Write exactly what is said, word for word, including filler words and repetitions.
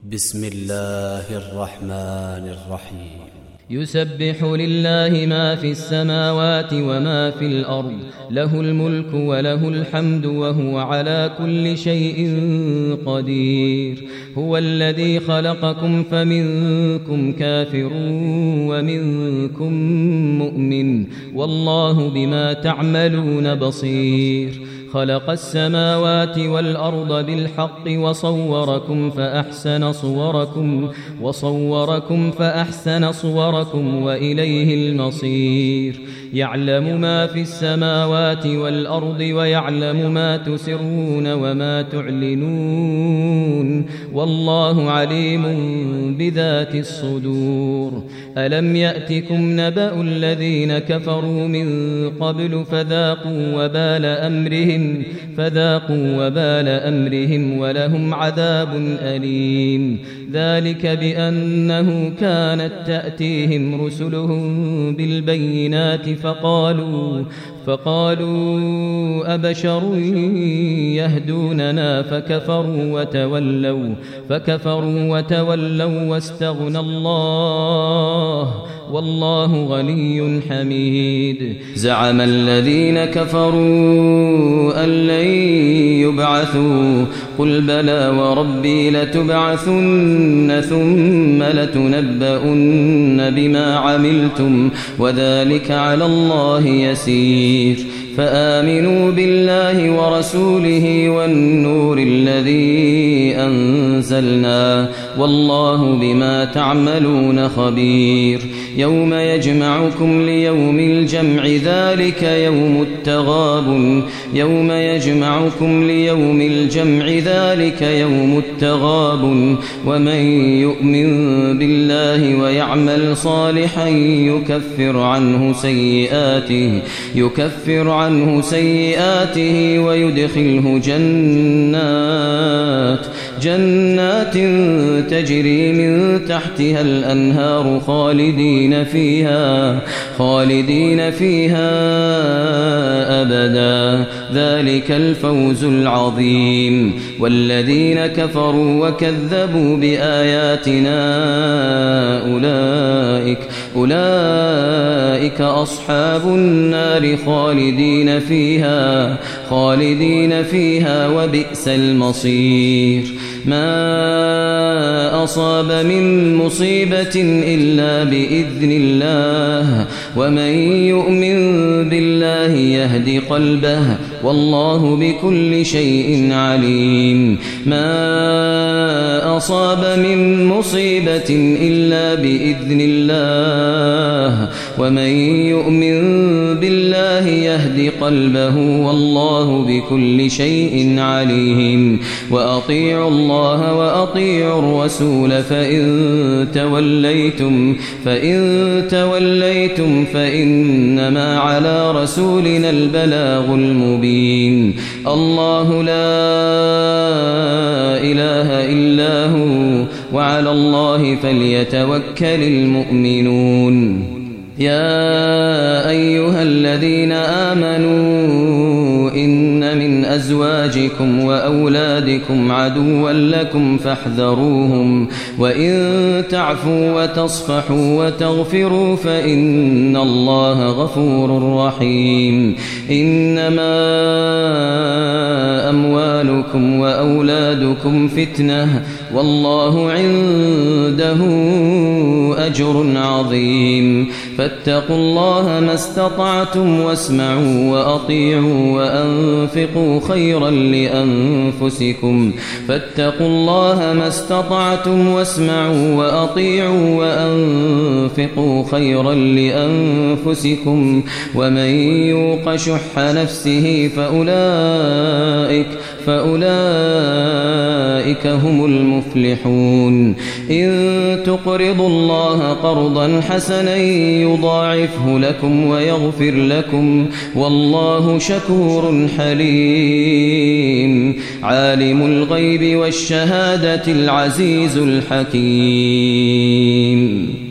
بسم الله الرحمن الرحيم يسبح لله ما في السماوات وما في الأرض، له الملك وله الحمد وهو على كل شيء قدير. هو الذي خلقكم فمنكم كافر ومنكم مؤمن، والله بما تعملون بصير. خلق السماوات والأرض بالحق وصوركم فأحسن صوركم وصوركم فأحسن صوركم وإليه المصير. يعلم ما في السماوات والأرض ويعلم ما تسرون وما تعلنون، والله عليم بذات الصدور. ألم يأتكم نبأ الذين كفروا من قبل فذاقوا وبال أمرهم فذاقوا وبال أمرهم ولهم عذاب أليم. ذلك بأنه كانت تأتيهم رسلهم بالبينات فقالوا فقالوا أبشر يهدوننا فكفروا وتولوا فكفروا وتولوا واستغنى الله والله غني حميد. زعم الذين كفروا أن لن يبعثوا قل بلى وربي لتبعثن ثم لتنبؤن بما عملتم وذلك على الله يسير. فآمنوا بالله ورسوله والنور الذي أنزلنا والله بما تعملون خبير. يوم يجمعكم ليوم الجمع ذلك يوم التغابن يوم يجمعكم ليوم الجمع ذلك يوم التغابن ومن يؤمن بالله ويعمل صالحا يكفر عنه سيئاته يكفر عنه سيئاته ويدخله جنات جنات تجري من تحتها الأنهار خالدين فيها خالدين فيها أبدا ذلك الفوز العظيم. والذين كفروا وكذبوا بآياتنا أولئك أولئك أصحاب النار خالدين فيها خالدين فيها وبئس المصير. ما أصاب من مصيبة إلا بإذن الله ومن يؤمن بالله يهد قلبه والله بكل شيء عليم. ما أصاب من مصيبة إلا بإذن الله ومن يؤمن بالله يهد قلبه والله بكل شيء عليم. وأطيعوا الله وأطيعوا الرسول فإن توليتم فإن توليتم فإنما على رسولنا البلاغ المبين. الله لا إله إلا هو وعلى الله فليتوكل المؤمنون. يا أيها الذين آمنوا إن من أزواجكم وأولادكم عدوا لكم فاحذروهم وإن تعفوا وتصفحوا وتغفروا فإن الله غفور رحيم. إنما أموالكم وأولادكم فتنة والله عنده أجر عظيم. فاتقوا الله ما استطعتم واسمعوا وأطيعوا وأنفقوا خيرا لأنفسكم فاتقوا الله ما استطعتم واسمعوا وأطيعوا وأنفقوا خيرا لأنفسكم ومن يوق شح نفسه فأولئك فأولئك هم المفلحون. إن تقرضوا الله قرضا حسنا يضاعفه لكم ويغفر لكم والله شكور حليم. عالم الغيب والشهادة العزيز الحكيم.